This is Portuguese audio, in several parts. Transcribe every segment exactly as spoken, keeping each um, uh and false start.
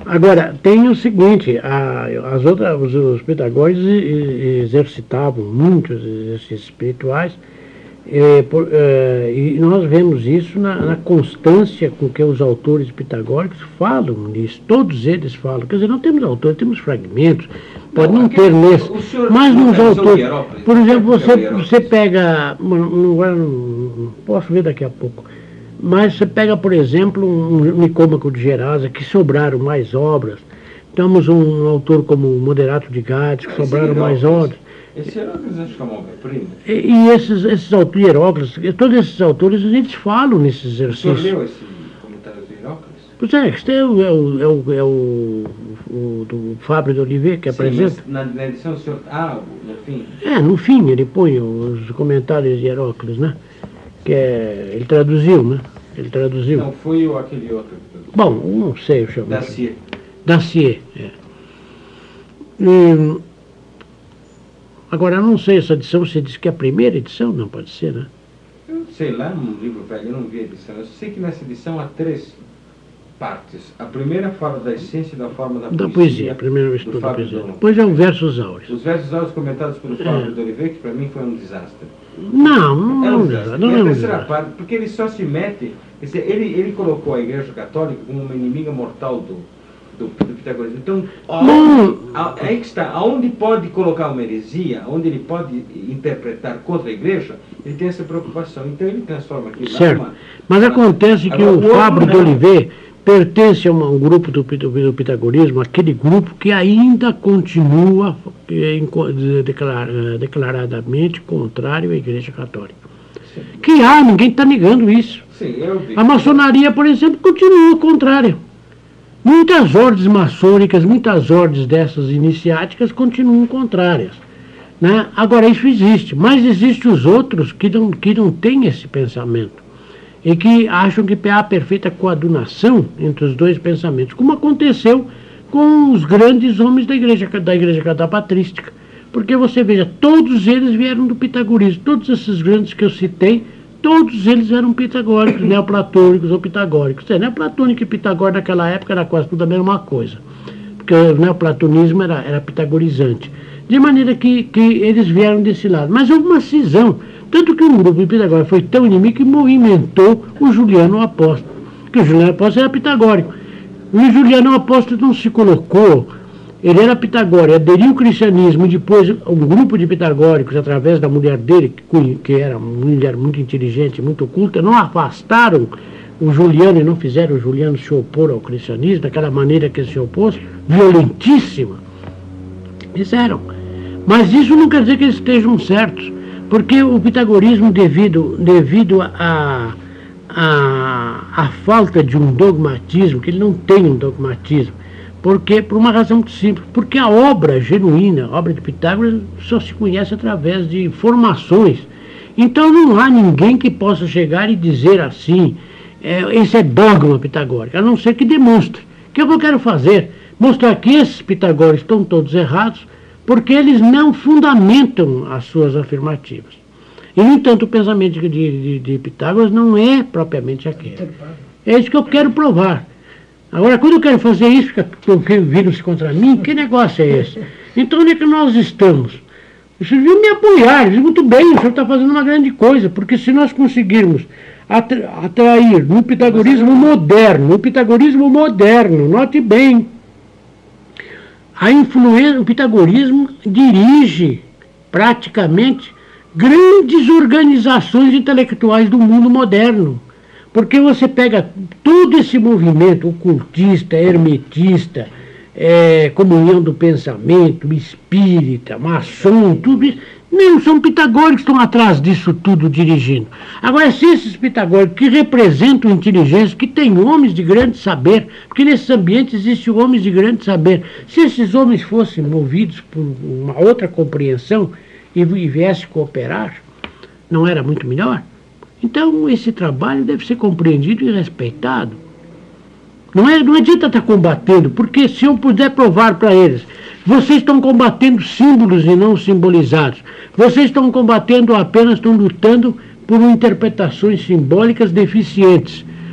Agora, tem o seguinte, a, as outras, os, os pitagóricos exercitavam muitos exercícios espirituais, é, por, é, e nós vemos isso na, na constância com que os autores pitagóricos falam nisso. Todos eles falam. Quer dizer, não temos autores, temos fragmentos. Pode não, não ter nesse. Mas nos autores. Por exemplo, você, você pega. Não, não, não posso ver daqui a pouco. Mas você pega, por exemplo, um Nicômaco de Gerasa, que sobraram mais obras. Temos um autor como Moderato de Gades, que sobraram mais obras. Esse Hieróclitos acho que é uma obra-prima. E, e esses, esses autores, Hieróclitos, todos esses autores, eles falam nesses exercícios. O senhor leu esse comentário do Hieróclitos? Pois é, este é o, é o, é o, é o, o do Fábio de Oliveira que Sim, apresenta. Na, na edição o senhor. Ah, no fim. É, no fim ele põe os comentários de Hieróclitos, né? Que é, ele traduziu, né? Ele traduziu. Não, foi o, aquele outro. Bom, não sei, eu chamo. Dacier. Dacier, é. E, agora, eu não sei, essa edição, você disse que é a primeira edição? Não pode ser, né? Eu sei lá, num livro velho, eu não vi a edição. Eu sei que nessa edição há três partes. A primeira fala da essência e da forma da, da poesia. poesia, primeiro estudo da poesia. Depois é o Versos Áureos. Os Versos Áureos comentados pelo Fábio é. de Oliveira, que para mim foi um desastre. Não, não é um desastre. Não é um desastre. Parte, porque ele só se mete... Ele, ele colocou a Igreja Católica como uma inimiga mortal do, do, do pitagorismo. Então, aonde, a, aí que está. Aonde pode colocar uma heresia, onde ele pode interpretar contra a Igreja, ele tem essa preocupação. Então, ele transforma aquilo certo. Numa, Mas acontece que agora, o, o Fábio de Oliveira pertence a um grupo do, do, do pitagorismo, aquele grupo que ainda continua eh, declar, declaradamente contrário à Igreja Católica. Sim. Que há, ninguém está negando isso. Sim, eu vi. A maçonaria, por exemplo, continua contrária. Muitas ordens maçônicas, muitas ordens dessas iniciáticas continuam contrárias. Né? Agora, isso existe, mas existem os outros que não, que não têm esse pensamento e que acham que há perfeita coadunação entre os dois pensamentos, como aconteceu com os grandes homens da igreja, da igreja catapatrística. Porque você veja, todos eles vieram do pitagorismo, todos esses grandes que eu citei, todos eles eram pitagóricos, neoplatônicos ou pitagóricos. É, neoplatônico e pitagórico naquela época era quase tudo a mesma coisa, porque o neoplatonismo era, era pitagorizante. De maneira que, que eles vieram desse lado. Mas houve uma cisão, tanto que um grupo de pitagóricos foi tão inimigo que movimentou o Juliano Apóstolo, que o Juliano Apóstolo era pitagórico. O Juliano Apóstolo não se colocou, ele era pitagórico, aderiu ao cristianismo, e depois um grupo de pitagóricos, através da mulher dele, que, que era uma mulher muito inteligente, muito culta, não afastaram o Juliano e não fizeram o Juliano se opor ao cristianismo, daquela maneira que ele se opôs, violentíssima. Fizeram. Mas isso não quer dizer que eles estejam certos, porque o pitagorismo, devido, devido a, a, a falta de um dogmatismo, que ele não tem um dogmatismo, porque, por uma razão muito simples, porque a obra genuína, a obra de Pitágoras, só se conhece através de informações. Então não há ninguém que possa chegar e dizer assim, é, esse é dogma pitagórico, a não ser que demonstre. O que eu quero fazer? Mostrar que esses pitagóricos estão todos errados, porque eles não fundamentam as suas afirmativas. E, no entanto, o pensamento de, de, de Pitágoras não é propriamente aquele. É isso que eu quero provar. Agora, quando eu quero fazer isso, fica vindo-se contra mim, que negócio é esse? Então, onde é que nós estamos? Vocês deviam me apoiar, eu disse, muito bem, o senhor está fazendo uma grande coisa, porque se nós conseguirmos atra atrair no pitagorismo moderno, no pitagorismo moderno, note bem, a influência, o pitagorismo dirige praticamente grandes organizações intelectuais do mundo moderno. Porque você pega todo esse movimento ocultista, hermetista, é, comunhão do pensamento, espírita, maçom, tudo isso, não são pitagóricos que estão atrás disso tudo dirigindo. Agora, se esses pitagóricos que representam inteligência, que têm homens de grande saber, porque nesses ambientes existem homens de grande saber, se esses homens fossem movidos por uma outra compreensão e, e viessem cooperar, não era muito melhor? Então, esse trabalho deve ser compreendido e respeitado. Não, é, não adianta estar combatendo, porque se eu puder provar para eles, vocês estão combatendo símbolos e não simbolizados. Vocês estão combatendo apenas, estão lutando por interpretações simbólicas deficientes.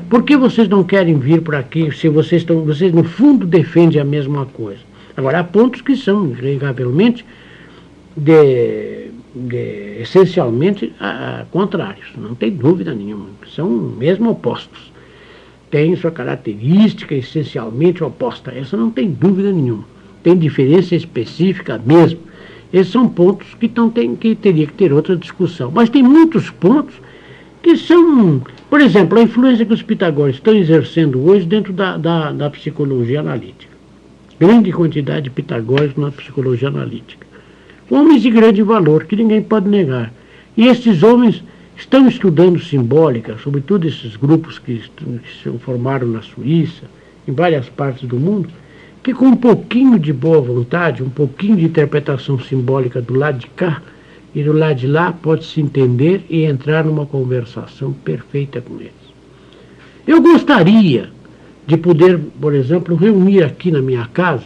Por que vocês não querem vir por aqui se vocês estão, vocês no fundo defendem a mesma coisa? Agora, há pontos que são, inegavelmente, de, de, essencialmente a, a, contrários, não tem dúvida nenhuma, são mesmo opostos. Tem sua característica essencialmente oposta, essa não tem dúvida nenhuma. Tem diferença específica mesmo. Esses são pontos que, tão, tem, que teria que ter outra discussão. Mas tem muitos pontos que são, por exemplo, a influência que os pitagóricos estão exercendo hoje dentro da, da, da psicologia analítica. Grande quantidade de pitagóricos na psicologia analítica. Homens de grande valor, que ninguém pode negar. E esses homens estão estudando simbólica, sobretudo esses grupos que, que se formaram na Suíça, em várias partes do mundo, que com um pouquinho de boa vontade, um pouquinho de interpretação simbólica do lado de cá e do lado de lá, pode-se entender e entrar numa conversação perfeita com eles. Eu gostaria de poder, por exemplo, reunir aqui na minha casa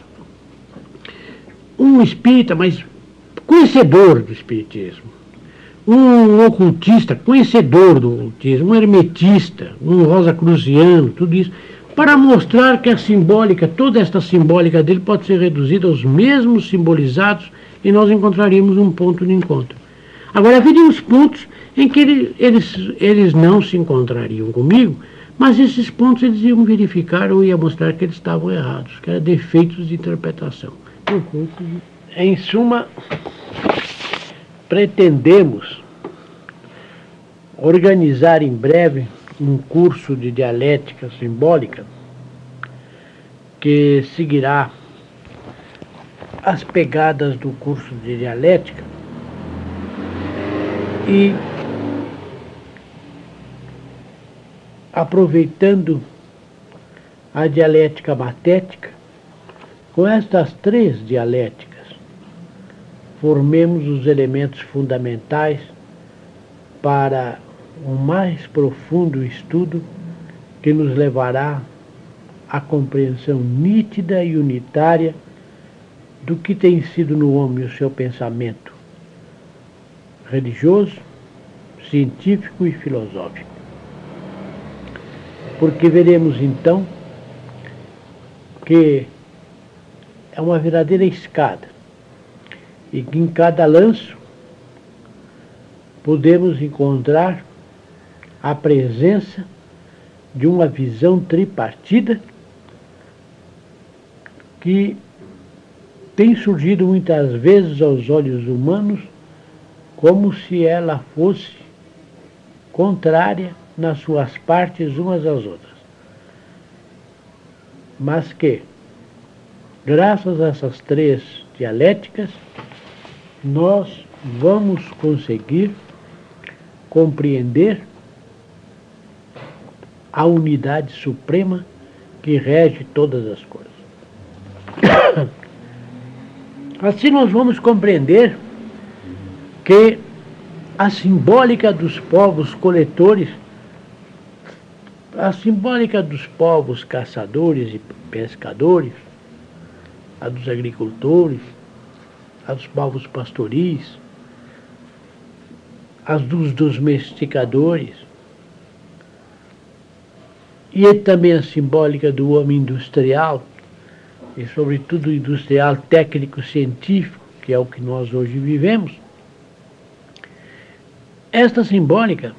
um espírita, mas conhecedor do espiritismo, um ocultista, conhecedor do ocultismo, um hermetista, um rosacruziano, tudo isso, para mostrar que a simbólica, toda esta simbólica dele pode ser reduzida aos mesmos simbolizados e nós encontraríamos um ponto de encontro. Agora, haveria uns pontos em que ele, eles, eles não se encontrariam comigo, mas esses pontos eles iam verificar ou iam mostrar que eles estavam errados, que eram defeitos de interpretação. Em suma, pretendemos organizar em breve um curso de dialética simbólica que seguirá as pegadas do curso de dialética e, aproveitando a dialética matética, com estas três dialéticas, formemos os elementos fundamentais para um mais profundo estudo que nos levará à compreensão nítida e unitária do que tem sido no homem o seu pensamento religioso, científico e filosófico. Porque veremos então que é uma verdadeira escada e que em cada lanço podemos encontrar a presença de uma visão tripartida que tem surgido muitas vezes aos olhos humanos como se ela fosse contrária nas suas partes umas às outras. Mas que, graças a essas três dialéticas, nós vamos conseguir compreender a unidade suprema que rege todas as coisas. Assim nós vamos compreender que a simbólica dos povos coletores, a simbólica dos povos caçadores e pescadores, a dos agricultores, a dos povos pastoris, as dos domesticadores, e também a simbólica do homem industrial, e sobretudo o industrial técnico-científico, que é o que nós hoje vivemos. Esta simbólica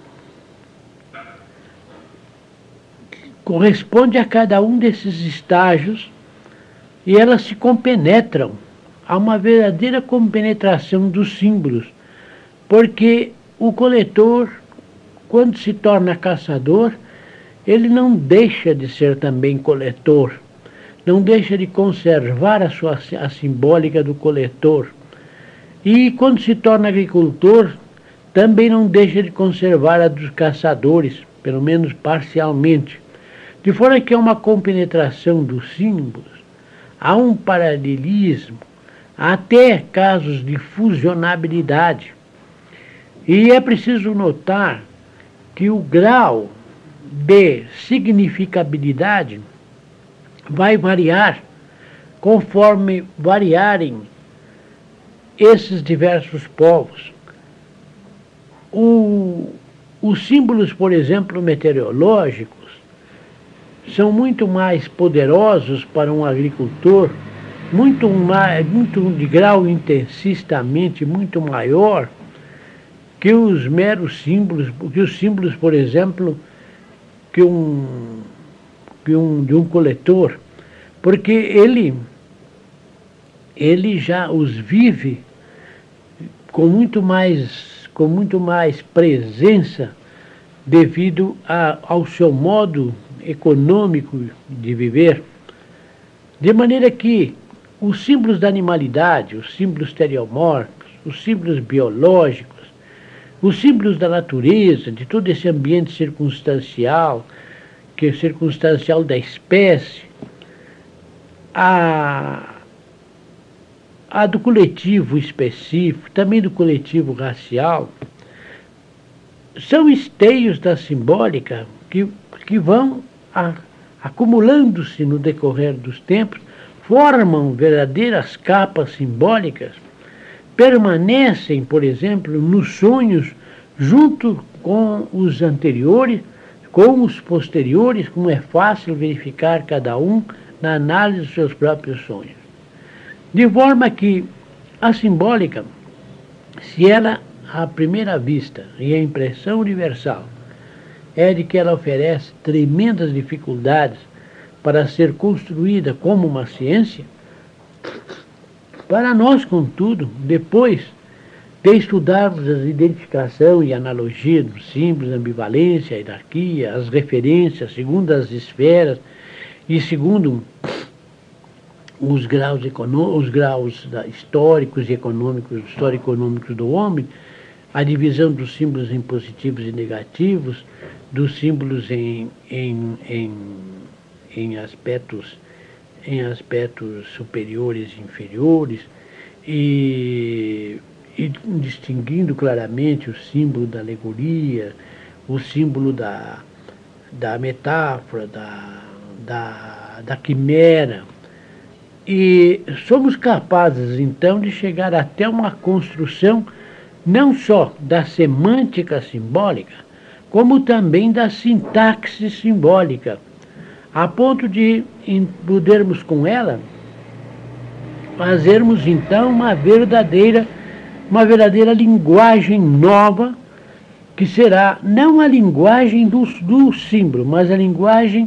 corresponde a cada um desses estágios e elas se compenetram. Há uma verdadeira compenetração dos símbolos, porque o coletor, quando se torna caçador, ele não deixa de ser também coletor, não deixa de conservar a sua a simbólica do coletor. E quando se torna agricultor, também não deixa de conservar a dos caçadores, pelo menos parcialmente. De forma que há uma compenetração dos símbolos, há um paralelismo, há até casos de fusionabilidade. E é preciso notar que o grau de significabilidade vai variar conforme variarem esses diversos povos. O, os símbolos, por exemplo, meteorológicos, eles têm uma são muito mais poderosos para um agricultor, muito, mais, muito de grau intensistamente muito maior que os meros símbolos, que os símbolos, por exemplo, que um, que um, de um coletor, porque ele, ele já os vive com muito mais, com muito mais presença devido a, ao seu modo econômico de viver, de maneira que os símbolos da animalidade, os símbolos teriomórficos, os símbolos biológicos, os símbolos da natureza, de todo esse ambiente circunstancial, que é circunstancial da espécie, a, a do coletivo específico, também do coletivo racial, são esteios da simbólica que, que vão a, acumulando-se no decorrer dos tempos, formam verdadeiras capas simbólicas, permanecem, por exemplo, nos sonhos, junto com os anteriores, com os posteriores, como é fácil verificar cada um na análise dos seus próprios sonhos. De forma que a simbólica, se ela, à primeira vista, e a impressão universal, é de que ela oferece tremendas dificuldades para ser construída como uma ciência, para nós, contudo, depois de estudarmos a identificação e analogia dos símbolos, a ambivalência, a hierarquia, as referências, segundo as esferas e segundo os graus, os graus históricos e econômicos, histórico-econômicos do homem, a divisão dos símbolos em positivos e negativos, dos símbolos em, em, em, em aspectos em aspectos superiores e inferiores, e, e distinguindo claramente o símbolo da alegoria, o símbolo da, da metáfora, da, da, da quimera. E somos capazes, então, de chegar até uma construção não só da semântica simbólica, como também da sintaxe simbólica, a ponto de podermos com ela fazermos então uma verdadeira, uma verdadeira linguagem nova, que será não a linguagem do, do símbolo, mas a linguagem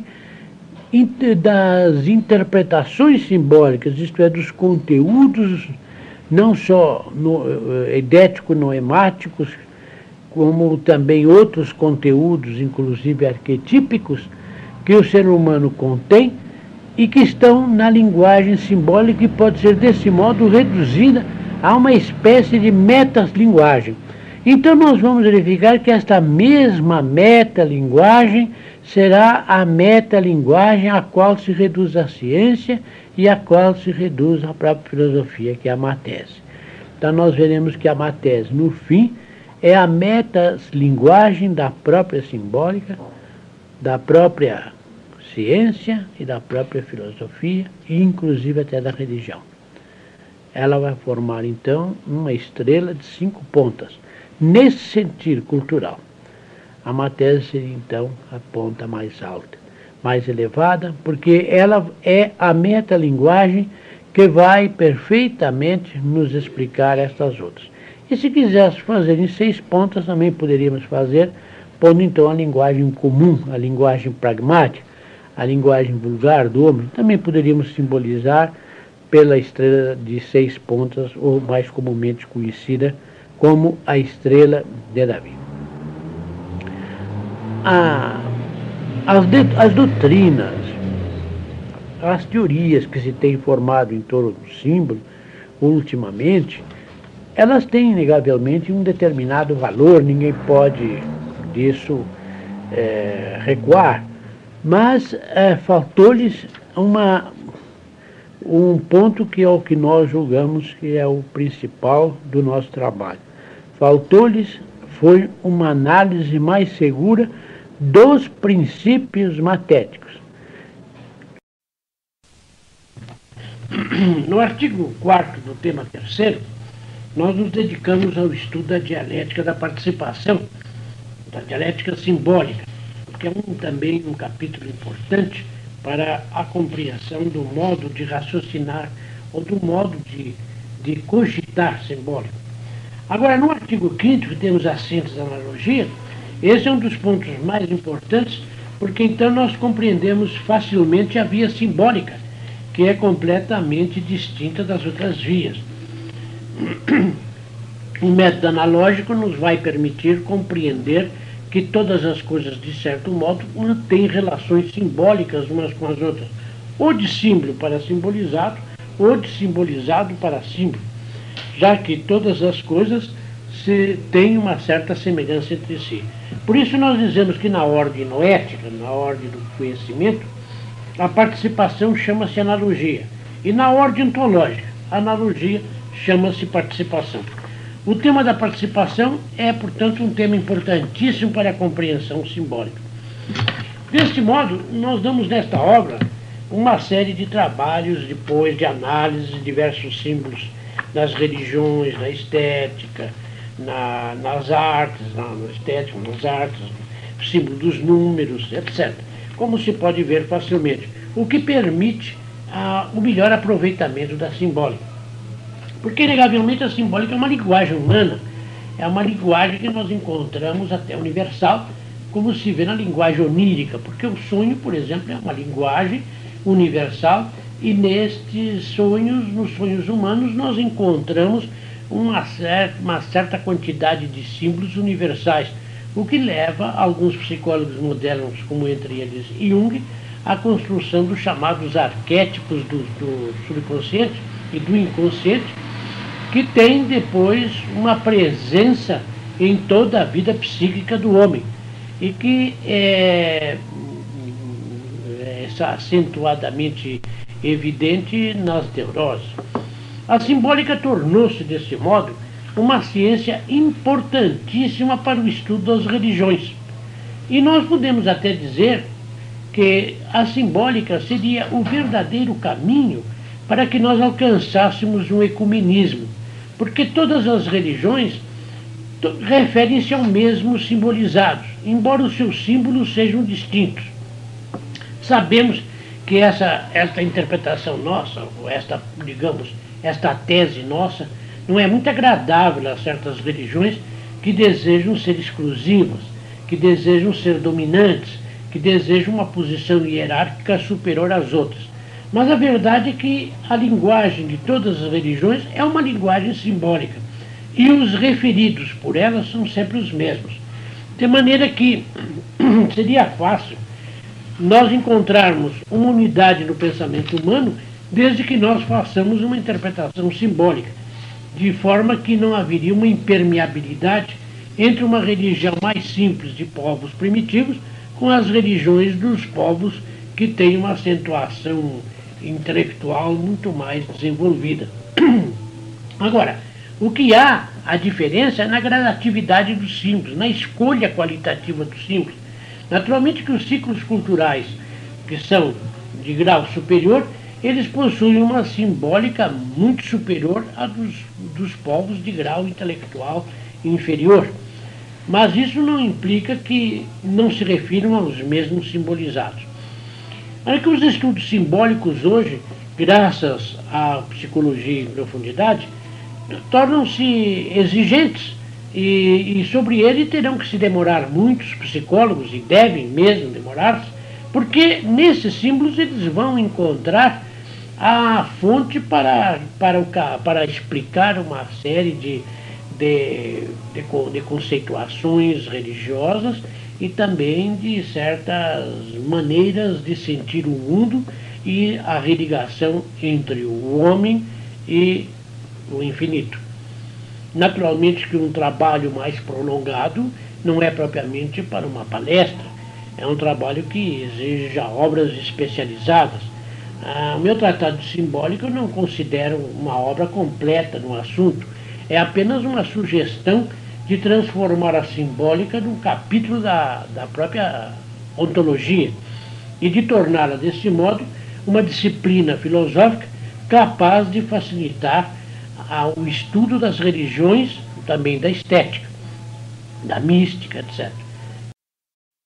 das interpretações simbólicas, isto é, dos conteúdos não só no, idético-noemáticos, como também outros conteúdos, inclusive arquetípicos, que o ser humano contém e que estão na linguagem simbólica e pode ser desse modo reduzida a uma espécie de metalinguagem. Então nós vamos verificar que esta mesma metalinguagem será a metalinguagem a qual se reduz a ciência e a qual se reduz a própria filosofia, que é a matese. Então nós veremos que a matese, no fim, é a metalinguagem da própria simbólica, da própria ciência e da própria filosofia, e inclusive até da religião. Ela vai formar, então, uma estrela de cinco pontas. Nesse sentido cultural, a matéria seria, então, a ponta mais alta, mais elevada, porque ela é a metalinguagem que vai perfeitamente nos explicar estas outras. E se quiséssemos fazer em seis pontas, também poderíamos fazer, pondo, então, a linguagem comum, a linguagem pragmática, a linguagem vulgar do homem, também poderíamos simbolizar pela estrela de seis pontas, ou mais comumente conhecida como a estrela de Davi. A, as, de, as doutrinas, as teorias que se têm formado em torno do símbolo, ultimamente, elas têm, inegavelmente, um determinado valor, ninguém pode disso é, recuar. Mas é, faltou-lhes uma, um ponto que é o que nós julgamos que é o principal do nosso trabalho. Faltou-lhes foi uma análise mais segura dos princípios matéticos. No artigo quarto do tema terceiro, nós nos dedicamos ao estudo da dialética da participação, da dialética simbólica. que é um, também um capítulo importante para a compreensão do modo de raciocinar ou do modo de, de cogitar simbólico. Agora, no artigo quinto, que temos a síntese da analogia, esse é um dos pontos mais importantes, porque então nós compreendemos facilmente a via simbólica, que é completamente distinta das outras vias. O método analógico nos vai permitir compreender que todas as coisas, de certo modo, têm relações simbólicas umas com as outras, ou de símbolo para simbolizado, ou de simbolizado para símbolo, já que todas as coisas se têm uma certa semelhança entre si. Por isso nós dizemos que na ordem noética, na ordem do conhecimento, a participação chama-se analogia, e na ordem ontológica, a analogia chama-se participação. O tema da participação é, portanto, um tema importantíssimo para a compreensão simbólica. Deste modo, nós damos nesta obra uma série de trabalhos depois de análise de diversos símbolos nas religiões, na estética, na, nas artes, na, na estética, nas artes, símbolo dos números, etcétera. Como se pode ver facilmente, o que permite ah, o melhor aproveitamento da simbólica. Porque, inegavelmente, a simbólica é uma linguagem humana, é uma linguagem que nós encontramos até universal, como se vê na linguagem onírica, porque o sonho, por exemplo, é uma linguagem universal, e nestes sonhos, nos sonhos humanos, nós encontramos uma certa, uma certa quantidade de símbolos universais, o que leva alguns psicólogos modernos, como entre eles Jung, à construção dos chamados arquétipos do, do subconsciente e do inconsciente, que tem depois uma presença em toda a vida psíquica do homem e que é, é acentuadamente evidente nas neuroses. A simbólica tornou-se, desse modo, uma ciência importantíssima para o estudo das religiões. E nós podemos até dizer que a simbólica seria o verdadeiro caminho para que nós alcançássemos um ecumenismo, porque todas as religiões referem-se ao mesmo simbolizado, embora os seus símbolos sejam distintos. Sabemos que essa, esta interpretação nossa, ou esta, digamos, esta tese nossa, não é muito agradável a certas religiões que desejam ser exclusivas, que desejam ser dominantes, que desejam uma posição hierárquica superior às outras. Mas a verdade é que a linguagem de todas as religiões é uma linguagem simbólica, e os referidos por elas são sempre os mesmos. De maneira que seria fácil nós encontrarmos uma unidade no pensamento humano desde que nós façamos uma interpretação simbólica, de forma que não haveria uma impermeabilidade entre uma religião mais simples de povos primitivos com as religiões dos povos que têm uma acentuação intelectual muito mais desenvolvida. Agora, o que há, a diferença é na gradatividade dos símbolos, na escolha qualitativa dos símbolos. Naturalmente que os ciclos culturais, que são de grau superior, eles possuem uma simbólica muito superior à dos, dos povos de grau intelectual inferior. Mas isso não implica que não se refiram aos mesmos simbolizados. É que os estudos simbólicos hoje, graças à psicologia em profundidade, tornam-se exigentes e, e sobre ele terão que se demorar muitos psicólogos, e devem mesmo demorar-se, porque nesses símbolos eles vão encontrar a fonte para, para, o, para explicar uma série de, de, de, de conceituações religiosas e também de certas maneiras de sentir o mundo e a religação entre o homem e o infinito. Naturalmente que um trabalho mais prolongado não é propriamente para uma palestra, é um trabalho que exige já obras especializadas. Ah, o meu tratado simbólico eu não considero uma obra completa no assunto, é apenas uma sugestão de transformar a simbólica num capítulo da, da própria ontologia e de torná-la, desse modo, uma disciplina filosófica capaz de facilitar a, o estudo das religiões, também da estética, da mística, etcétera.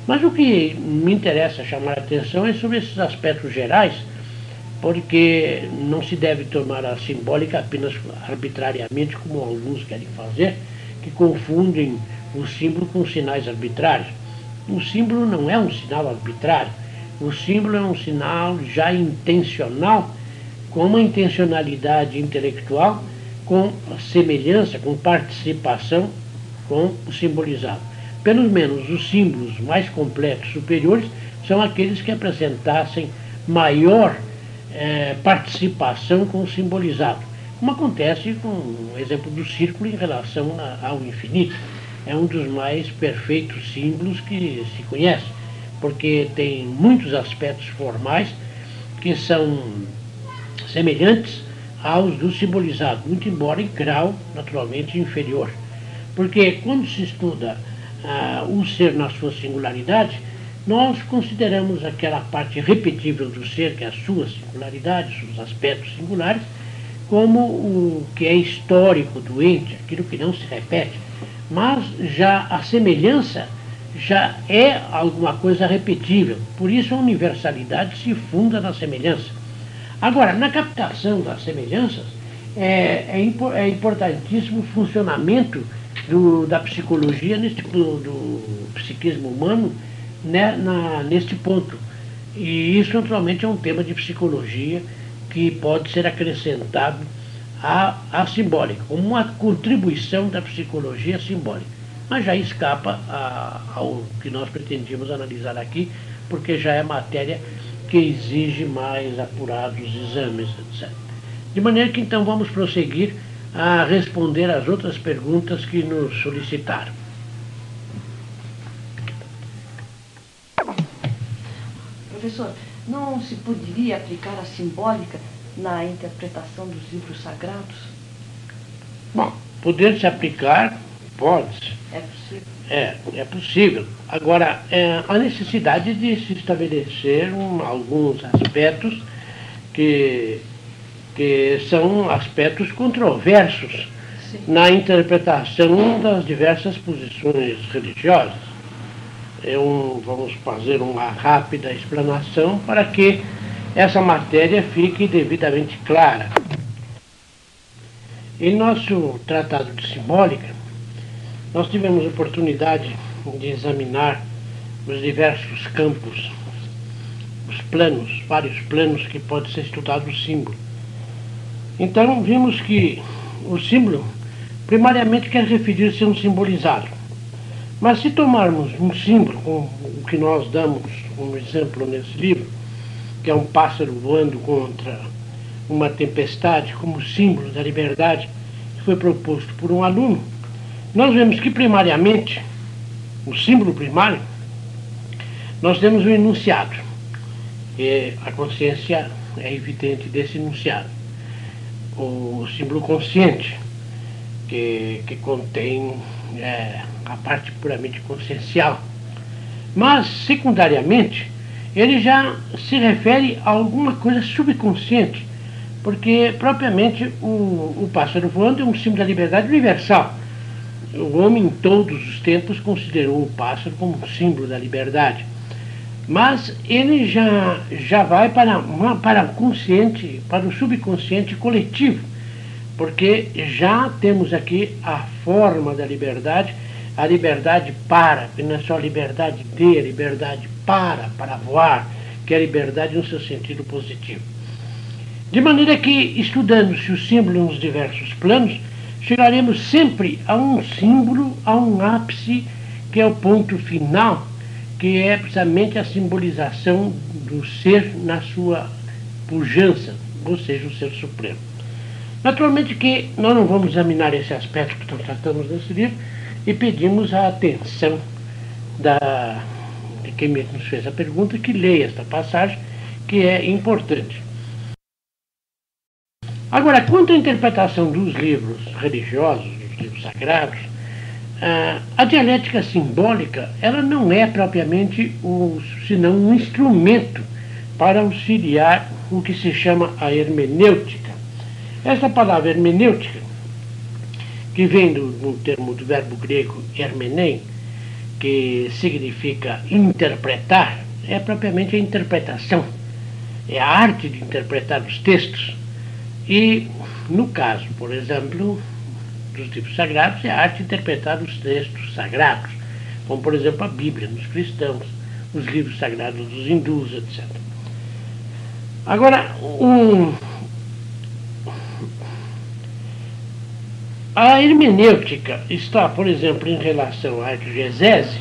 Mas o que me interessa chamar a atenção é sobre esses aspectos gerais, porque não se deve tomar a simbólica apenas arbitrariamente, como alguns querem fazer, que confundem o símbolo com sinais arbitrários. O símbolo não é um sinal arbitrário, o símbolo é um sinal já intencional, com uma intencionalidade intelectual, com semelhança, com participação com o simbolizado. Pelo menos os símbolos mais completos, superiores, são aqueles que apresentassem maior eh, participação com o simbolizado, como acontece com o exemplo do círculo em relação a, ao infinito. É um dos mais perfeitos símbolos que se conhece, porque tem muitos aspectos formais que são semelhantes aos do simbolizado, muito embora em grau naturalmente inferior. Porque quando se estuda ah, o ser na sua singularidade, nós consideramos aquela parte repetível do ser, que é a sua singularidade, seus aspectos singulares, como o que é histórico do ente, aquilo que não se repete. Mas já a semelhança já é alguma coisa repetível, por isso a universalidade se funda na semelhança. Agora, na captação das semelhanças, é, é, é importantíssimo o funcionamento do, da psicologia, neste, do, do psiquismo humano, né, na, neste ponto. E isso, naturalmente, é um tema de psicologia que pode ser acrescentado à, à simbólica, como uma contribuição da psicologia simbólica. Mas já escapa a, ao que nós pretendíamos analisar aqui, porque já é matéria que exige mais apurados exames, etcétera. De maneira que, então, vamos prosseguir a responder às outras perguntas que nos solicitaram. Professor, não se poderia aplicar a simbólica na interpretação dos livros sagrados? Bom, poder se aplicar, pode. É possível? É, é possível. Agora, é, a necessidade de se estabelecer um, alguns aspectos que, que são aspectos controversos Sim. na interpretação das diversas posições religiosas. É um, vamos fazer uma rápida explanação para que essa matéria fique devidamente clara. Em nosso tratado de simbólica, nós tivemos oportunidade de examinar os diversos campos, os planos, vários planos que pode ser estudado o símbolo. Então, vimos que o símbolo, primariamente, quer referir-se a um simbolizado. Mas se tomarmos um símbolo, como o que nós damos como exemplo nesse livro, que é um pássaro voando contra uma tempestade, como símbolo da liberdade, que foi proposto por um aluno, nós vemos que, primariamente, o símbolo primário, nós temos o enunciado. E a consciência é evidente desse enunciado. O símbolo consciente, que, que contém é, a parte puramente consciencial. Mas, secundariamente, ele já se refere a alguma coisa subconsciente, porque, propriamente, o, o pássaro voando é um símbolo da liberdade universal. O homem, em todos os tempos, considerou o pássaro como um símbolo da liberdade. Mas ele já, já vai para, uma, para o consciente, para o subconsciente coletivo, porque já temos aqui a forma da liberdade, a liberdade para, que não é só a liberdade de, a liberdade para, para voar, que é a liberdade no seu sentido positivo. De maneira que, estudando-se o símbolo nos diversos planos, chegaremos sempre a um símbolo, a um ápice, que é o ponto final, que é precisamente a simbolização do ser na sua pujança, ou seja, o ser supremo. Naturalmente que nós não vamos examinar esse aspecto que nós tratamos nesse livro e pedimos a atenção da, de quem nos fez a pergunta, que leia esta passagem, que é importante. Agora, quanto à interpretação dos livros religiosos, dos livros sagrados, a dialética simbólica, ela não é propriamente o, senão um instrumento para auxiliar o que se chama a hermenêutica. Essa palavra hermenêutica, que vem do, do termo do verbo grego hermenein, que significa interpretar, é propriamente a interpretação, é a arte de interpretar os textos. E, no caso, por exemplo, dos livros sagrados, é a arte de interpretar os textos sagrados, como, por exemplo, a Bíblia nos cristãos, os livros sagrados dos hindus, etcétera. Agora, um, a hermenêutica está, por exemplo, em relação à exegese,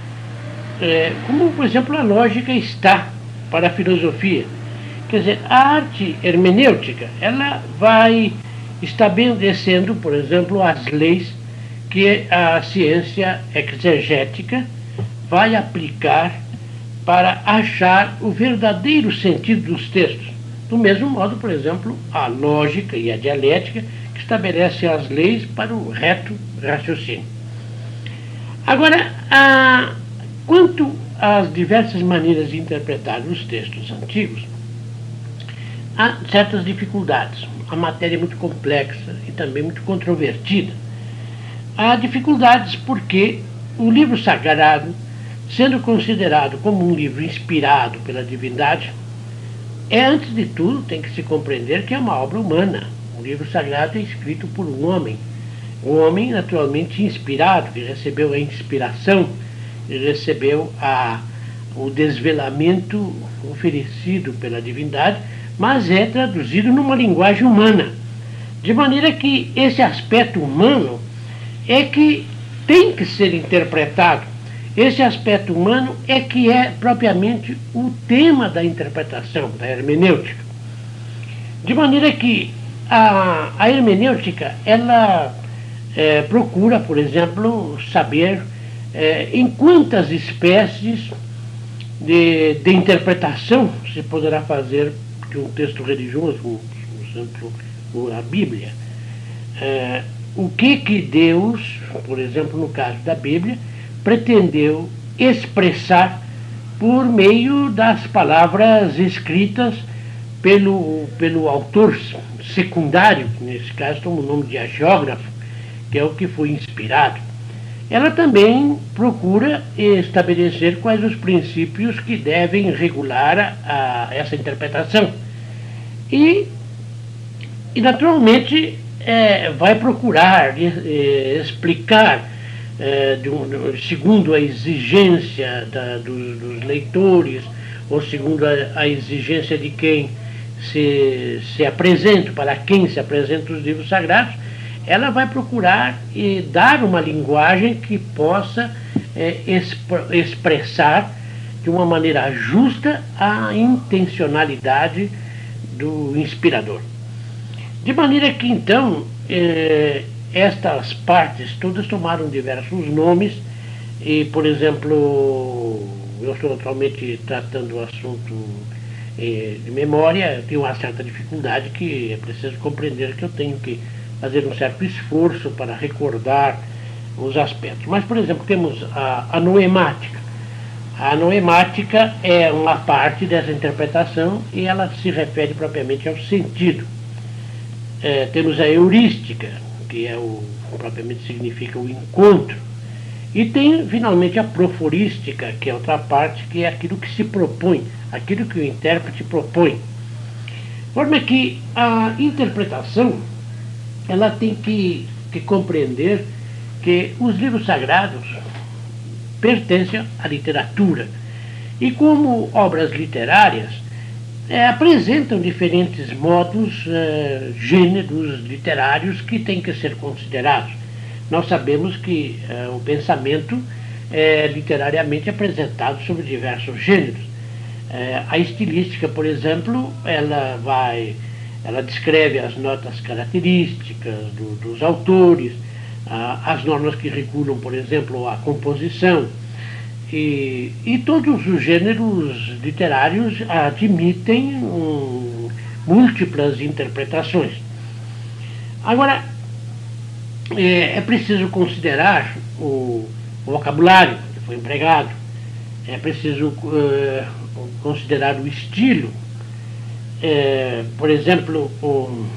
é, como, por exemplo, a lógica está para a filosofia. Quer dizer, a arte hermenêutica, ela vai estabelecendo, por exemplo, as leis que a ciência exegética vai aplicar para achar o verdadeiro sentido dos textos. Do mesmo modo, por exemplo, a lógica e a dialética, que estabelecem as leis para o reto raciocínio. Agora, a, quanto às diversas maneiras de interpretar os textos antigos, há certas dificuldades. A matéria é muito complexa e também muito controvertida. Há dificuldades porque o livro sagrado, sendo considerado como um livro inspirado pela divindade, é, antes de tudo, tem que se compreender que é uma obra humana. O livro sagrado é escrito por um homem, um homem naturalmente inspirado, que recebeu a inspiração, que recebeu a, o desvelamento oferecido pela divindade, mas é traduzido numa linguagem humana. De maneira que esse aspecto humano é que tem que ser interpretado. Esse aspecto humano é que é propriamente o tema da interpretação, da hermenêutica. De maneira que a, a hermenêutica, ela é, procura, por exemplo, saber é, em quantas espécies de, de interpretação se poderá fazer de um texto religioso, por exemplo, a Bíblia. É, o que que Deus, por exemplo, no caso da Bíblia, pretendeu expressar por meio das palavras escritas pelo, pelo autor secundário, que nesse caso toma o nome de agiógrafo, que é o que foi inspirado. Ela também procura estabelecer quais os princípios que devem regular a, a essa interpretação. E, e naturalmente, é, vai procurar é, explicar É, de um, segundo a exigência da, dos, dos leitores, ou segundo a, a exigência de quem se, se apresenta, para quem se apresentam os livros sagrados, ela vai procurar e dar uma linguagem que possa é, exp, expressar de uma maneira justa a intencionalidade do inspirador. De maneira que, então, é, estas partes todas tomaram diversos nomes e, por exemplo, eu estou atualmente tratando o assunto eh, de memória, eu tenho uma certa dificuldade que é preciso compreender que eu tenho que fazer um certo esforço para recordar os aspectos. Mas, por exemplo, temos a, a noemática. A noemática é uma parte dessa interpretação e ela se refere propriamente ao sentido. É, temos a heurística, que é o, propriamente significa o encontro. E tem, finalmente, a proforística, que é outra parte, que é aquilo que se propõe, aquilo que o intérprete propõe. De forma que a interpretação, ela tem que, que compreender que os livros sagrados pertencem à literatura. E como obras literárias, É, apresentam diferentes modos, é, gêneros literários que têm que ser considerados. Nós sabemos que é, o pensamento é literariamente apresentado sobre diversos gêneros. É, a estilística, por exemplo, ela vai, ela descreve as notas características do, dos autores, a, as normas que regulam, por exemplo, a composição. E, e todos os gêneros literários admitem um, múltiplas interpretações. Agora, é, é preciso considerar o, o vocabulário que foi empregado, é preciso é, considerar o estilo. É, por exemplo, um,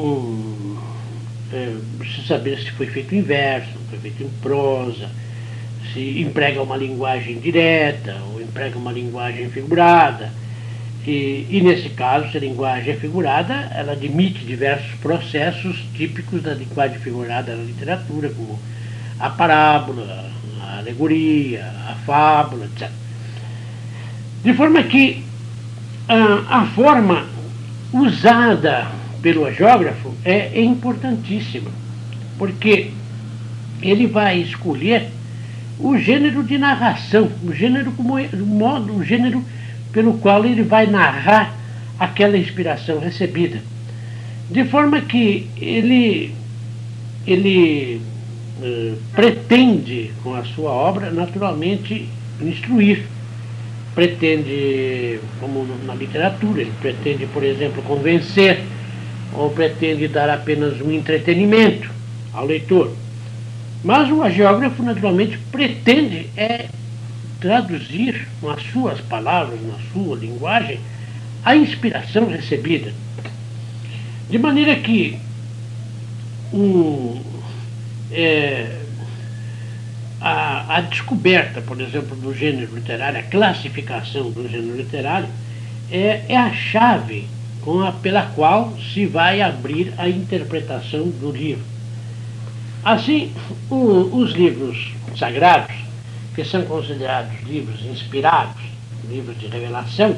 um, é, preciso saber se foi feito em verso, foi feito em prosa, se emprega uma linguagem direta ou emprega uma linguagem figurada. E, e nesse caso, se a linguagem é figurada, ela admite diversos processos típicos da linguagem figurada na literatura, como a parábola, a alegoria, a fábula, etcétera. De forma que a, a forma usada pelo agiógrafo é, é importantíssima, porque ele vai escolher o gênero de narração, o gênero como o modo, o gênero pelo qual ele vai narrar aquela inspiração recebida, de forma que ele ele uh, pretende com a sua obra naturalmente instruir, pretende, como na literatura, ele pretende, por exemplo, convencer, ou pretende dar apenas um entretenimento ao leitor. Mas o agiógrafo, naturalmente, pretende é traduzir nas suas palavras, na sua linguagem, a inspiração recebida. De maneira que um, é, a, a descoberta, por exemplo, do gênero literário, a classificação do gênero literário, é, é a chave com a, pela qual se vai abrir a interpretação do livro. Assim, o, os livros sagrados, que são considerados livros inspirados, livros de revelação,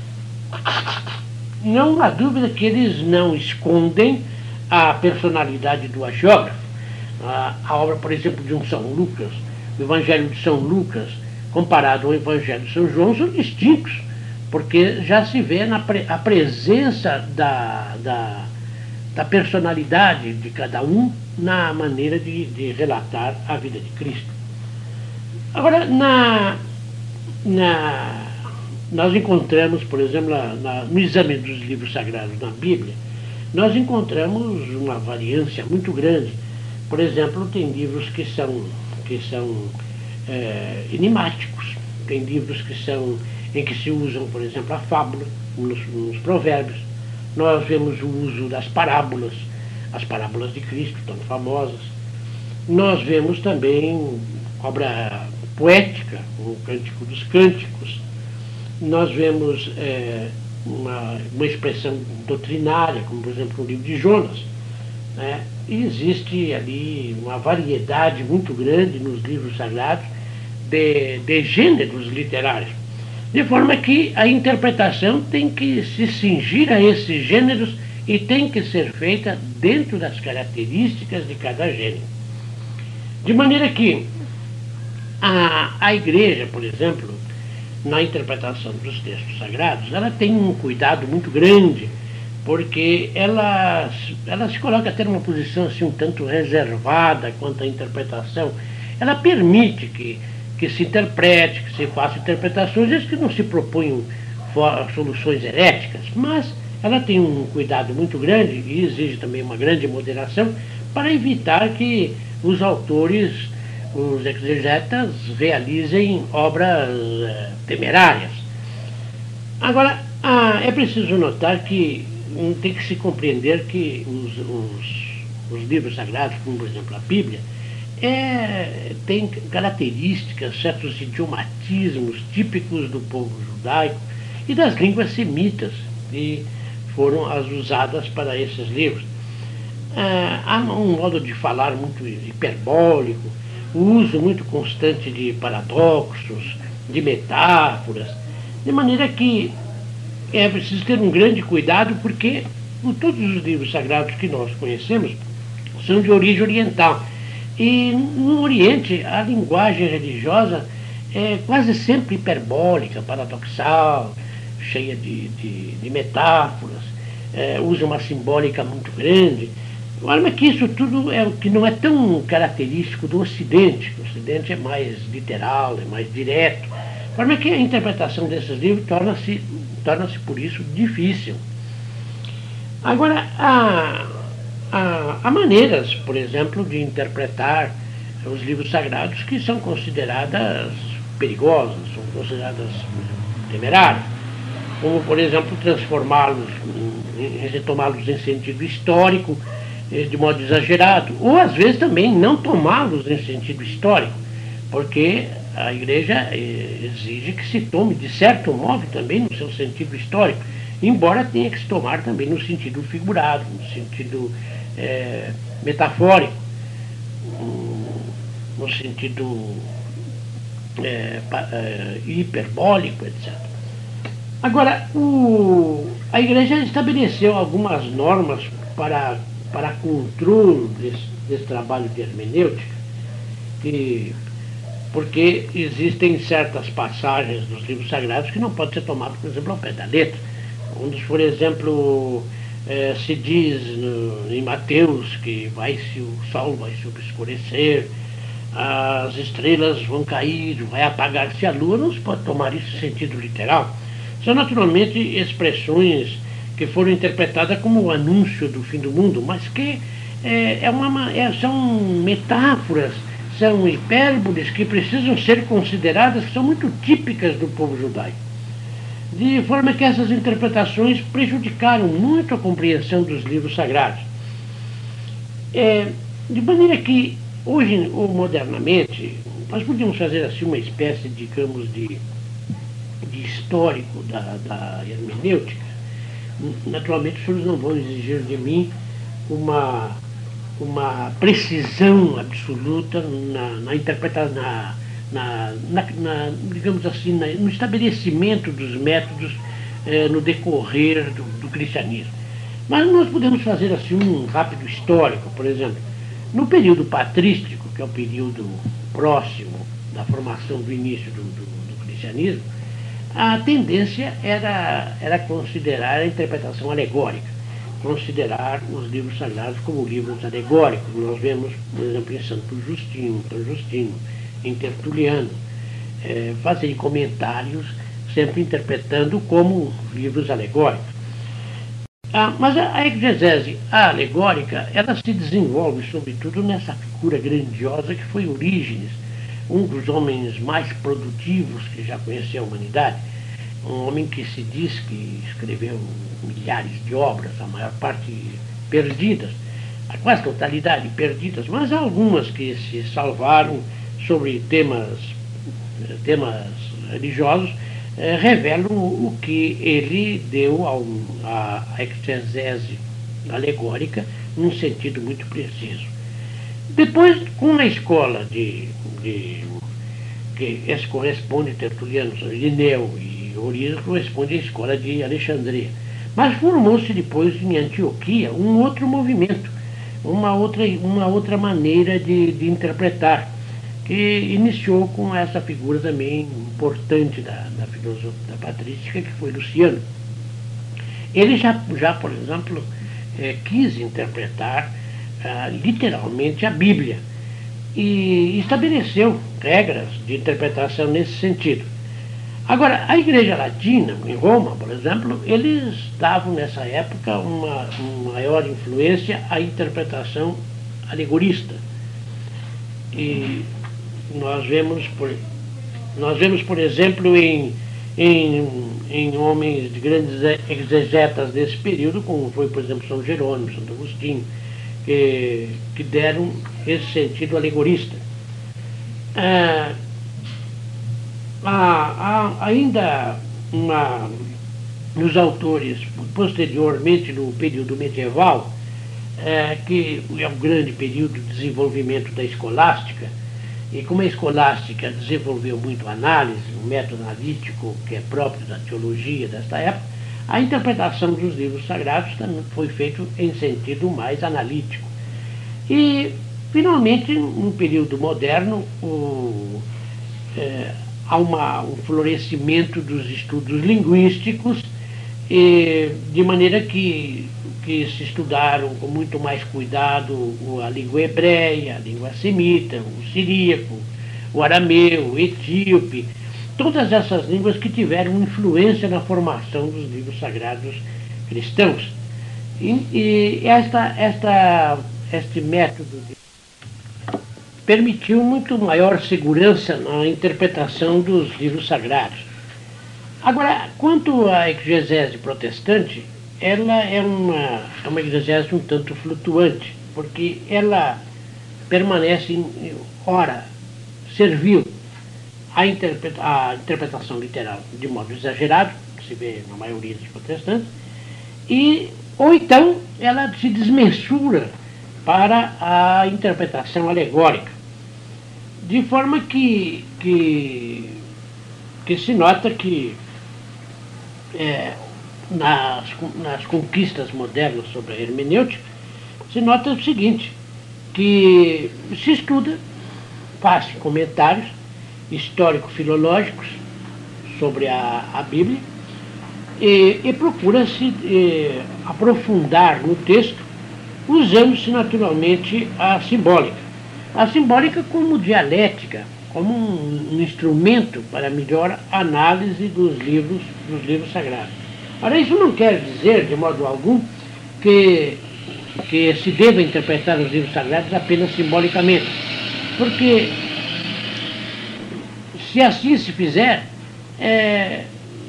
não há dúvida que eles não escondem a personalidade do agiógrafo. A, a obra, por exemplo, de um São Lucas, o Evangelho de São Lucas, comparado ao Evangelho de São João, são distintos, porque já se vê na pre, a presença da, da, da personalidade de cada um na maneira de, de relatar a vida de Cristo. Agora, na, na, nós encontramos, por exemplo, na, na, no exame dos livros sagrados na Bíblia, nós encontramos uma variância muito grande. Por exemplo, tem livros que são, que são é, enigmáticos, tem livros que são, em que se usam, por exemplo, a fábula, nos, nos provérbios. Nós vemos o uso das parábolas, as parábolas de Cristo, tão famosas. Nós vemos também obra poética, o Cântico dos Cânticos. Nós vemos é, uma, uma expressão doutrinária, como, por exemplo, o livro de Jonas, né? E existe ali uma variedade muito grande nos livros sagrados de, de gêneros literários, de forma que a interpretação tem que se cingir a esses gêneros e tem que ser feita dentro das características de cada gênero. De maneira que a, a igreja, por exemplo, na interpretação dos textos sagrados, ela tem um cuidado muito grande, porque ela, ela se coloca até numa posição assim um tanto reservada quanto à interpretação. Ela permite que, que se interprete, que se faça interpretações, desde que não se proponham soluções heréticas, mas ela tem um cuidado muito grande e exige também uma grande moderação para evitar que os autores, os exegetas, realizem obras eh, temerárias. Agora, ah, é preciso notar que um, tem que se compreender que os, os, os livros sagrados, como por exemplo a Bíblia, é, tem características, certos idiomatismos típicos do povo judaico e das línguas semitas, que foram as usadas para esses livros. Ah, há um modo de falar muito hiperbólico, o uso muito constante de paradoxos, de metáforas, de maneira que é preciso ter um grande cuidado, porque todos os livros sagrados que nós conhecemos são de origem oriental. E no Oriente, a linguagem religiosa é quase sempre hiperbólica, paradoxal, cheia de, de, de metáforas, é, usa uma simbólica muito grande. Agora, mas que isso tudo é o que não é tão característico do Ocidente. O Ocidente é mais literal, é mais direto. Agora, mas que a interpretação desses livros torna-se, torna-se por isso, difícil. Agora, há, há, há maneiras, por exemplo, de interpretar os livros sagrados que são consideradas perigosas, são consideradas temerárias, como, por exemplo, transformá-los, retomá-los em sentido histórico, de modo exagerado, ou às vezes também não tomá-los em sentido histórico, porque a igreja exige que se tome, de certo modo, também no seu sentido histórico, embora tenha que se tomar também no sentido figurado, no sentido é, metafórico, no sentido é, é, hiperbólico, etcétera. Agora, o, a igreja estabeleceu algumas normas para, para controle desse, desse trabalho de hermenêutica, que, porque existem certas passagens dos livros sagrados que não podem ser tomadas, por exemplo, ao pé da letra. Onde, por exemplo, eh, se diz no, em Mateus que vai-se, o sol vai se obscurecer, as estrelas vão cair, vai apagar-se a lua, não se pode tomar isso em sentido literal. São naturalmente expressões que foram interpretadas como o anúncio do fim do mundo, mas que é, é uma, é, são metáforas, são hipérboles que precisam ser consideradas, que são muito típicas do povo judaico. De forma que essas interpretações prejudicaram muito a compreensão dos livros sagrados. É, de maneira que, hoje, ou modernamente, nós podíamos fazer assim uma espécie, digamos, de, de histórico da, da hermenêutica. Naturalmente, os senhores não vão exigir de mim uma, uma precisão absoluta na, na interpretação, na, na, na, na, digamos assim, na, no estabelecimento dos métodos eh, no decorrer do, do cristianismo. Mas nós podemos fazer assim um rápido histórico, por exemplo. No período patrístico, que é o período próximo da formação do início do, do, do cristianismo, a tendência era, era considerar a interpretação alegórica, considerar os livros sagrados como livros alegóricos. Nós vemos, por exemplo, em Santo Justino, São Justino, em Tertuliano, é, fazerem comentários sempre interpretando como livros alegóricos. Ah, mas a, a exegese alegórica, ela se desenvolve sobretudo nessa figura grandiosa que foi Orígenes, um dos homens mais produtivos que já conheceu a humanidade, um homem que se diz que escreveu milhares de obras, a maior parte perdidas, a quase totalidade perdidas, mas há algumas que se salvaram sobre temas, temas religiosos, eh, revelam o que ele deu ao, à exegese alegórica num sentido muito preciso. Depois, com a escola de, de que esse corresponde Tertuliano, Linneu e Orígenes, corresponde à escola de Alexandria. Mas formou-se depois em Antioquia um outro movimento, uma outra, uma outra maneira de, de interpretar, que iniciou com essa figura também importante da, da filosofia da patrística, que foi Luciano. Ele já, já por exemplo, eh, quis interpretar ah, literalmente a Bíblia e estabeleceu regras de interpretação nesse sentido. Agora, a Igreja Latina, em Roma, por exemplo, eles davam nessa época uma, uma maior influência à interpretação alegorista. E nós vemos, por, nós vemos, por exemplo, em, em, em homens de grandes exegetas desse período, como foi, por exemplo, São Jerônimo, Santo Agostinho, que, que deram esse sentido alegorista. Ah, há, há ainda uma, nos autores, posteriormente no período medieval, é, que é um grande período de desenvolvimento da escolástica, e como a escolástica desenvolveu muito a análise, o método analítico que é próprio da teologia desta época, a interpretação dos livros sagrados também foi feita em sentido mais analítico. E, finalmente, no período moderno, o, é, há uma, um florescimento dos estudos linguísticos, e, de maneira que, que se estudaram com muito mais cuidado a língua hebreia, a língua semita, o siríaco, o arameu, o etíope, todas essas línguas que tiveram influência na formação dos livros sagrados cristãos. E, e esta, esta, este método permitiu muito maior segurança na interpretação dos livros sagrados. Agora, quanto à exegese protestante, ela é uma, é uma exegese um tanto flutuante, porque ela permanece, ora, serviu a, interpreta a interpretação literal de modo exagerado, que se vê na maioria dos protestantes, e, ou então ela se desmensura para a interpretação alegórica, de forma que, que, que se nota que é, nas, nas conquistas modernas sobre a hermenêutica, se nota o seguinte, que se estuda, faz comentários histórico-filológicos sobre a, a Bíblia e, e procura-se aprofundar no texto, usando-se naturalmente a simbólica. A simbólica como dialética, como um, um instrumento para melhor análise dos livros, dos livros sagrados. Ora, isso não quer dizer, de modo algum, que, que se deva interpretar os livros sagrados apenas simbolicamente, porque se assim se fizer, é,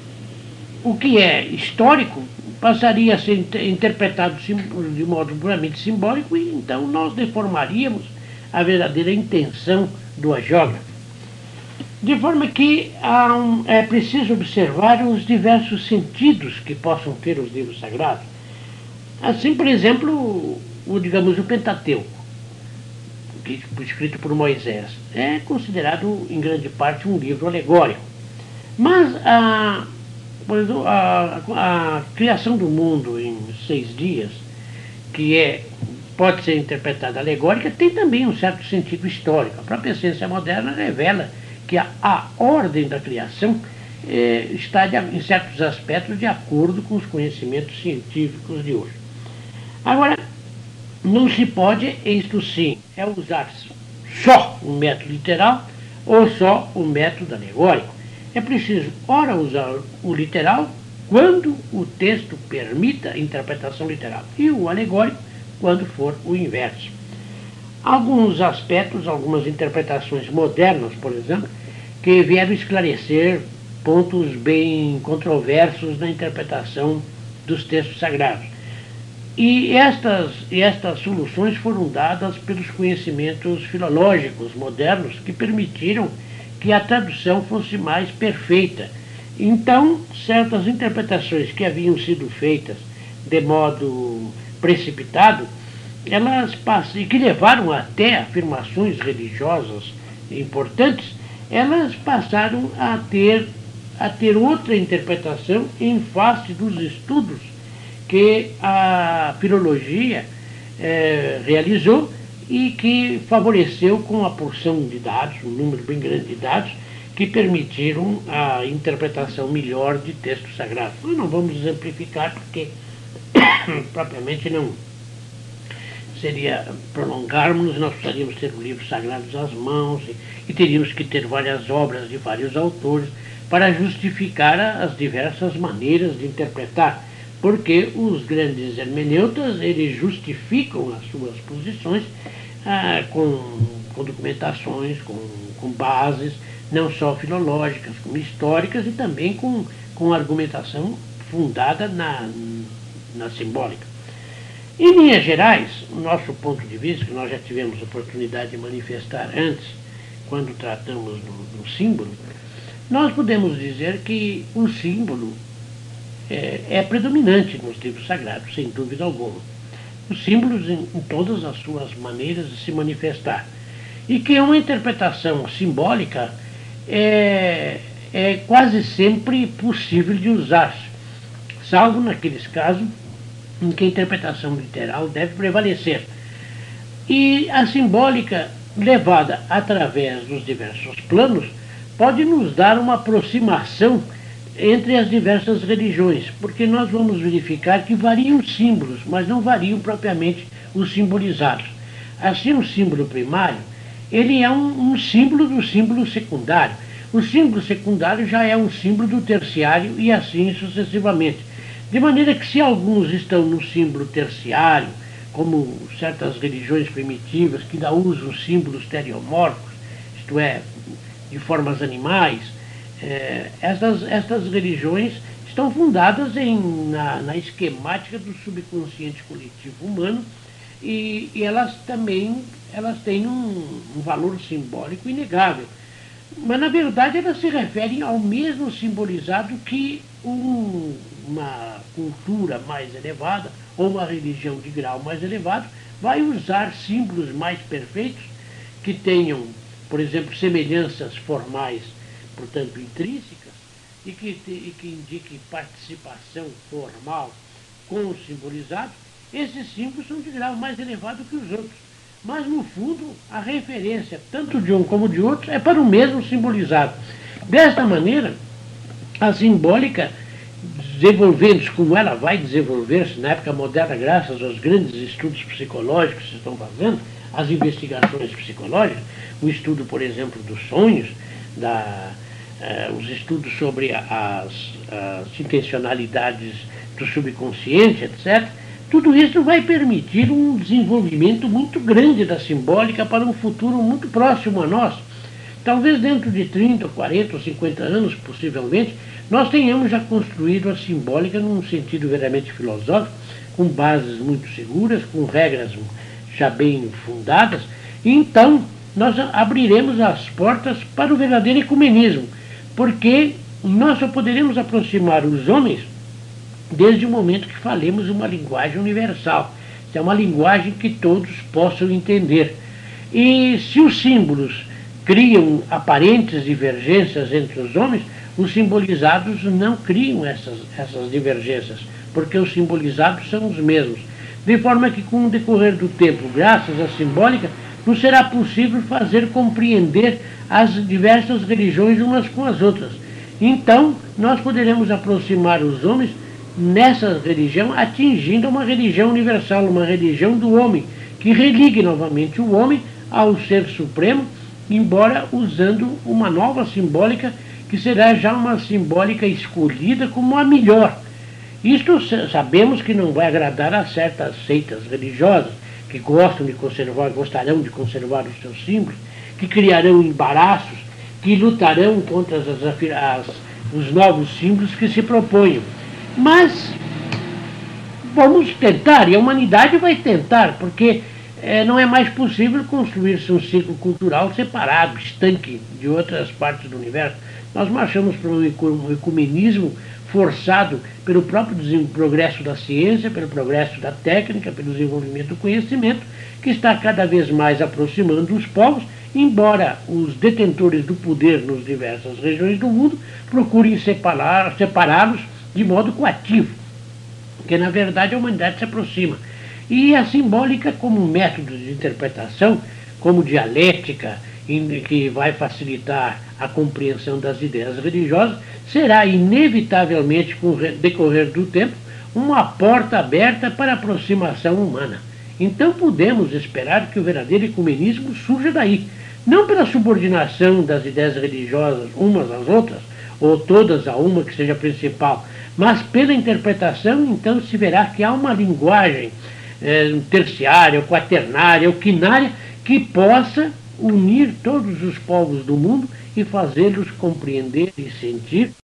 o que é histórico passaria a ser interpretado de modo puramente simbólico e então nós deformaríamos a verdadeira intenção do hagiógrafo. De forma que há um, é preciso observar os diversos sentidos que possam ter os livros sagrados. Assim, por exemplo, o, digamos, o Pentateuco, que, escrito por Moisés, é considerado em grande parte um livro alegórico. Mas a, a, a criação do mundo em seis dias, que é, pode ser interpretada alegórica, tem também um certo sentido histórico. A própria ciência moderna revela que a, a ordem da criação eh, está, de, em certos aspectos, de acordo com os conhecimentos científicos de hoje. Agora, não se pode, isto sim, é usar só o método literal ou só o método alegórico. É preciso, ora, usar o literal quando o texto permita a interpretação literal e o alegórico quando for o inverso. Alguns aspectos, algumas interpretações modernas, por exemplo, que vieram esclarecer pontos bem controversos na interpretação dos textos sagrados. E estas, estas soluções foram dadas pelos conhecimentos filológicos modernos que permitiram que a tradução fosse mais perfeita. Então, certas interpretações que haviam sido feitas de modo precipitado, elas passam, e que levaram até afirmações religiosas importantes, elas passaram a ter, a ter outra interpretação em face dos estudos que a filologia eh, realizou e que favoreceu com a porção de dados, um número bem grande de dados, que permitiram a interpretação melhor de textos sagrados. Nós não vamos exemplificar porque propriamente não seria prolongarmos, nós precisaríamos ter livros sagrados às mãos e, e teríamos que ter várias obras de vários autores para justificar as diversas maneiras de interpretar, porque os grandes hermeneutas, eles justificam as suas posições ah, com, com documentações, com, com bases, não só filológicas, como históricas e também com, com argumentação fundada na, na simbólica. Em linhas gerais, o nosso ponto de vista, que nós já tivemos oportunidade de manifestar antes, quando tratamos do, do símbolo, nós podemos dizer que o símbolo é, é predominante nos livros sagrados, sem dúvida alguma. Os símbolos em, em todas as suas maneiras de se manifestar. E que uma interpretação simbólica é, é quase sempre possível de usar, salvo naqueles casos em que a interpretação literal deve prevalecer. E a simbólica, levada através dos diversos planos, pode nos dar uma aproximação entre as diversas religiões, porque nós vamos verificar que variam os símbolos, mas não variam propriamente os simbolizados. Assim, o símbolo primário, ele é um, um símbolo do símbolo secundário. O símbolo secundário já é um símbolo do terciário e assim sucessivamente. De maneira que se alguns estão no símbolo terciário, como certas religiões primitivas que ainda usam símbolos estereomórficos, isto é, de formas animais, eh, estas, estas religiões estão fundadas em, na, na esquemática do subconsciente coletivo humano e, e elas também elas têm um, um valor simbólico inegável. Mas, na verdade, elas se referem ao mesmo simbolizado que um, uma cultura mais elevada, ou uma religião de grau mais elevado, vai usar símbolos mais perfeitos, que tenham, por exemplo, semelhanças formais, portanto, intrínsecas, e que, e que indiquem participação formal com o simbolizado. Esses símbolos são de grau mais elevado que os outros. Mas, no fundo, a referência, tanto de um como de outro, é para o mesmo simbolizado. Desta maneira, a simbólica, desenvolvendo-se como ela vai desenvolver-se na época moderna, graças aos grandes estudos psicológicos que se estão fazendo, as investigações psicológicas, o estudo, por exemplo, dos sonhos, da, eh, os estudos sobre as, as intencionalidades do subconsciente, etcétera, tudo isso vai permitir um desenvolvimento muito grande da simbólica para um futuro muito próximo a nós. Talvez dentro de trinta, quarenta ou cinquenta anos, possivelmente, nós tenhamos já construído a simbólica num sentido verdadeiramente filosófico, com bases muito seguras, com regras já bem fundadas, e então nós abriremos as portas para o verdadeiro ecumenismo, porque nós só poderemos aproximar os homens desde o momento que falemos uma linguagem universal. É uma linguagem que todos possam entender. E se os símbolos criam aparentes divergências entre os homens, os simbolizados não criam essas, essas divergências, porque os simbolizados são os mesmos. De forma que, com o decorrer do tempo, graças à simbólica, nos será possível fazer compreender as diversas religiões umas com as outras. Então, nós poderemos aproximar os homens nessa religião, atingindo uma religião universal, uma religião do homem, que religue novamente o homem ao Ser Supremo, embora usando uma nova simbólica, que será já uma simbólica escolhida como a melhor. Isto sabemos que não vai agradar a certas seitas religiosas, que gostam de conservar, gostarão de conservar os seus símbolos, que criarão embaraços, que lutarão contra as, as, os novos símbolos que se proponham. Mas vamos tentar, e a humanidade vai tentar, porque é, não é mais possível construir-se um ciclo cultural separado, estanque de outras partes do universo. Nós marchamos para um ecumenismo forçado pelo próprio progresso da ciência, pelo progresso da técnica, pelo desenvolvimento do conhecimento, que está cada vez mais aproximando os povos, embora os detentores do poder nas diversas regiões do mundo procurem separar, separá-los de modo coativo, porque na verdade a humanidade se aproxima. E a simbólica, como método de interpretação, como dialética, que vai facilitar a compreensão das ideias religiosas, será inevitavelmente, com o decorrer do tempo, uma porta aberta para a aproximação humana. Então podemos esperar que o verdadeiro ecumenismo surja daí, não pela subordinação das ideias religiosas umas às outras, ou todas a uma que seja principal, mas pela interpretação, então, se verá que há uma linguagem é, terciária, ou quaternária, ou quinária, que possa unir todos os povos do mundo e fazê-los compreender e sentir